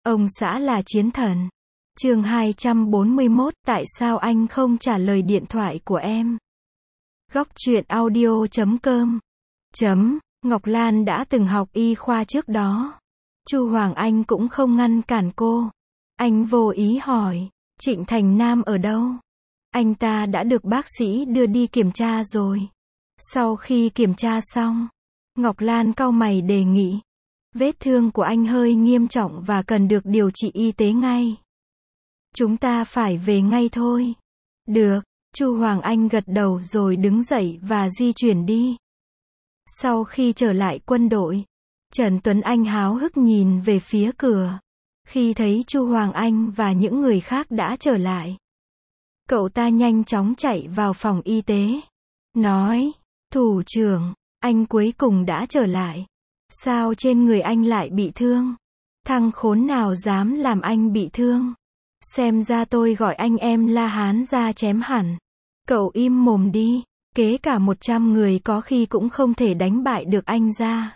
Ông xã là chiến thần. Chương 241, tại sao anh không trả lời điện thoại của em? Góc truyện audio.com. Ngọc Lan đã từng học y khoa trước đó. Chu Hoàng Anh cũng không ngăn cản cô. Anh vô ý hỏi, Trịnh Thành Nam ở đâu? Anh ta đã được bác sĩ đưa đi kiểm tra rồi. Sau khi kiểm tra xong, Ngọc Lan cau mày đề nghị. Vết thương của anh hơi nghiêm trọng và cần được điều trị y tế ngay. Chúng ta phải về ngay thôi. Được, Chu Hoàng Anh gật đầu rồi đứng dậy và di chuyển đi. Sau khi trở lại quân đội, Trần Tuấn Anh háo hức nhìn về phía cửa. Khi thấy Chu Hoàng Anh và những người khác đã trở lại, cậu ta nhanh chóng chạy vào phòng y tế. Nói, thủ trưởng, anh cuối cùng đã trở lại. Sao trên người anh lại bị thương? Thằng khốn nào dám làm anh bị thương? Xem ra tôi gọi anh em La Hán ra chém hẳn. Cậu im mồm đi, kế cả 100 người có khi cũng không thể đánh bại được anh ra.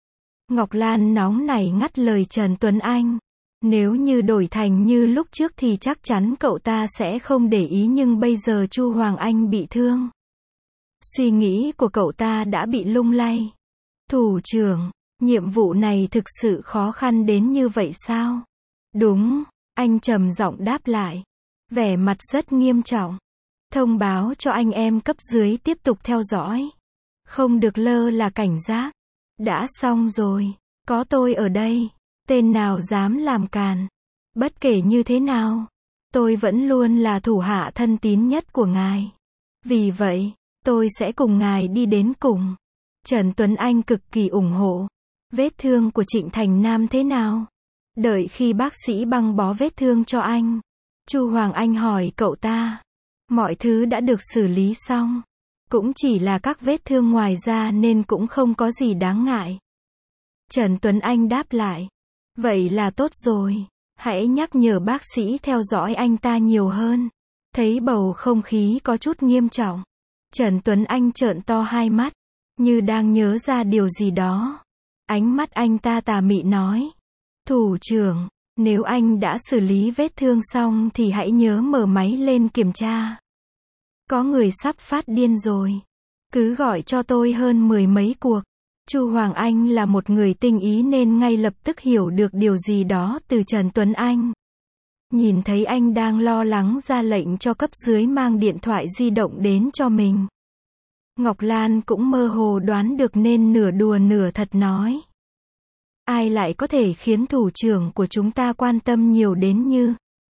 Ngọc Lan nóng nảy ngắt lời Trần Tuấn Anh. Nếu như đổi thành như lúc trước thì chắc chắn cậu ta sẽ không để ý, nhưng bây giờ Chu Hoàng Anh bị thương. Suy nghĩ của cậu ta đã bị lung lay. Thủ trưởng, nhiệm vụ này thực sự khó khăn đến như vậy sao? Đúng, anh trầm giọng đáp lại. Vẻ mặt rất nghiêm trọng. Thông báo cho anh em cấp dưới tiếp tục theo dõi. Không được lơ là cảnh giác. Đã xong rồi, có tôi ở đây. Tên nào dám làm càn. Bất kể như thế nào, tôi vẫn luôn là thủ hạ thân tín nhất của ngài. Vì vậy, tôi sẽ cùng ngài đi đến cùng. Trần Tuấn Anh cực kỳ ủng hộ. Vết thương của Trịnh Thành Nam thế nào? Đợi khi bác sĩ băng bó vết thương cho anh, Chu Hoàng Anh hỏi cậu ta. Mọi thứ đã được xử lý xong. Cũng chỉ là các vết thương ngoài da nên cũng không có gì đáng ngại. Trần Tuấn Anh đáp lại. Vậy là tốt rồi. Hãy nhắc nhở bác sĩ theo dõi anh ta nhiều hơn. Thấy bầu không khí có chút nghiêm trọng, Trần Tuấn Anh trợn to hai mắt, như đang nhớ ra điều gì đó. Ánh mắt anh ta tà mị nói. Thủ trưởng, nếu anh đã xử lý vết thương xong thì hãy nhớ mở máy lên kiểm tra. Có người sắp phát điên rồi. Cứ gọi cho tôi hơn 10 mấy cuộc. Chu Hoàng Anh là một người tinh ý nên ngay lập tức hiểu được điều gì đó từ Trần Tuấn Anh. Nhìn thấy anh đang lo lắng ra lệnh cho cấp dưới mang điện thoại di động đến cho mình. Ngọc Lan cũng mơ hồ đoán được nên nửa đùa nửa thật nói. Ai lại có thể khiến thủ trưởng của chúng ta quan tâm nhiều đến như.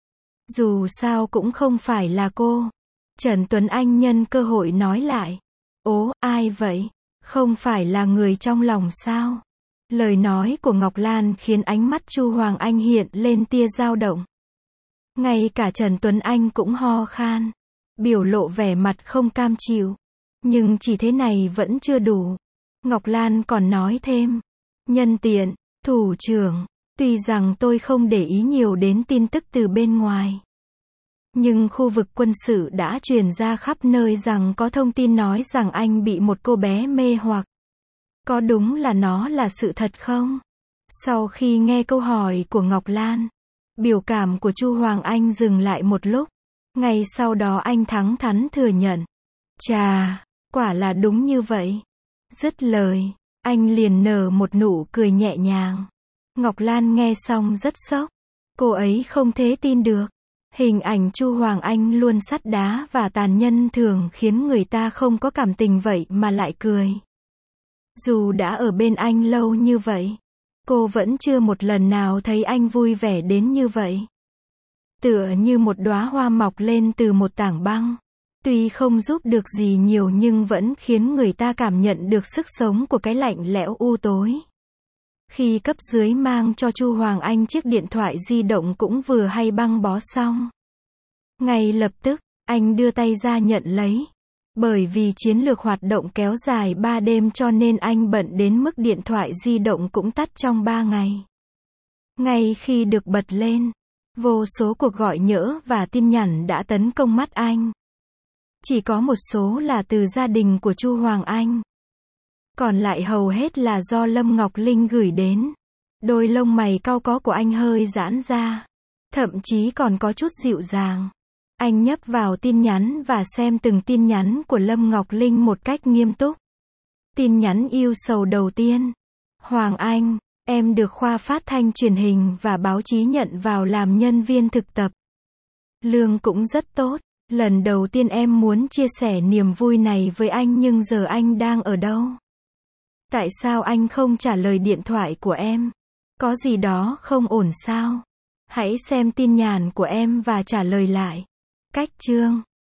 Dù sao cũng không phải là cô. Trần Tuấn Anh nhân cơ hội nói lại. Ố, ai vậy? Không phải là người trong lòng sao? Lời nói của Ngọc Lan khiến ánh mắt Chu Hoàng Anh hiện lên tia dao động. Ngay cả Trần Tuấn Anh cũng ho khan, biểu lộ vẻ mặt không cam chịu. Nhưng chỉ thế này vẫn chưa đủ. Ngọc Lan còn nói thêm. Nhân tiện, thủ trưởng, tuy rằng tôi không để ý nhiều đến tin tức từ bên ngoài, nhưng khu vực quân sự đã truyền ra khắp nơi rằng có thông tin nói rằng anh bị một cô bé mê hoặc. Có đúng là nó là sự thật không? Sau khi nghe câu hỏi của Ngọc Lan, biểu cảm của Chu Hoàng Anh dừng lại một lúc. Ngay sau đó anh thẳng thắn thừa nhận. Chà, quả là đúng như vậy. Dứt lời, anh liền nở một nụ cười nhẹ nhàng. Ngọc Lan nghe xong rất sốc. Cô ấy không thể tin được. Hình ảnh Chu Hoàng Anh luôn sắt đá và tàn nhẫn thường khiến người ta không có cảm tình, vậy mà lại cười. Dù đã ở bên anh lâu như vậy, cô vẫn chưa một lần nào thấy anh vui vẻ đến như vậy. Tựa như một đóa hoa mọc lên từ một tảng băng. Tuy không giúp được gì nhiều nhưng vẫn khiến người ta cảm nhận được sức sống của cái lạnh lẽo u tối. Khi cấp dưới mang cho Chu Hoàng Anh chiếc điện thoại di động cũng vừa hay băng bó xong, ngay lập tức, anh đưa tay ra nhận lấy. Bởi vì chiến lược hoạt động kéo dài 3 đêm cho nên anh bận đến mức điện thoại di động cũng tắt trong 3 ngày. Ngay khi được bật lên, vô số cuộc gọi nhỡ và tin nhắn đã tấn công mắt anh. Chỉ có một số là từ gia đình của Chu Hoàng Anh. Còn lại hầu hết là do Lâm Ngọc Linh gửi đến. Đôi lông mày cau có của anh hơi giãn ra. Thậm chí còn có chút dịu dàng. Anh nhấp vào tin nhắn và xem từng tin nhắn của Lâm Ngọc Linh một cách nghiêm túc. Tin nhắn yêu sầu đầu tiên. Hoàng Anh, em được khoa phát thanh truyền hình và báo chí nhận vào làm nhân viên thực tập. Lương cũng rất tốt. Lần đầu tiên em muốn chia sẻ niềm vui này với anh nhưng giờ anh đang ở đâu? Tại sao anh không trả lời điện thoại của em? Có gì đó không ổn sao? Hãy xem tin nhắn của em và trả lời lại. Cách chương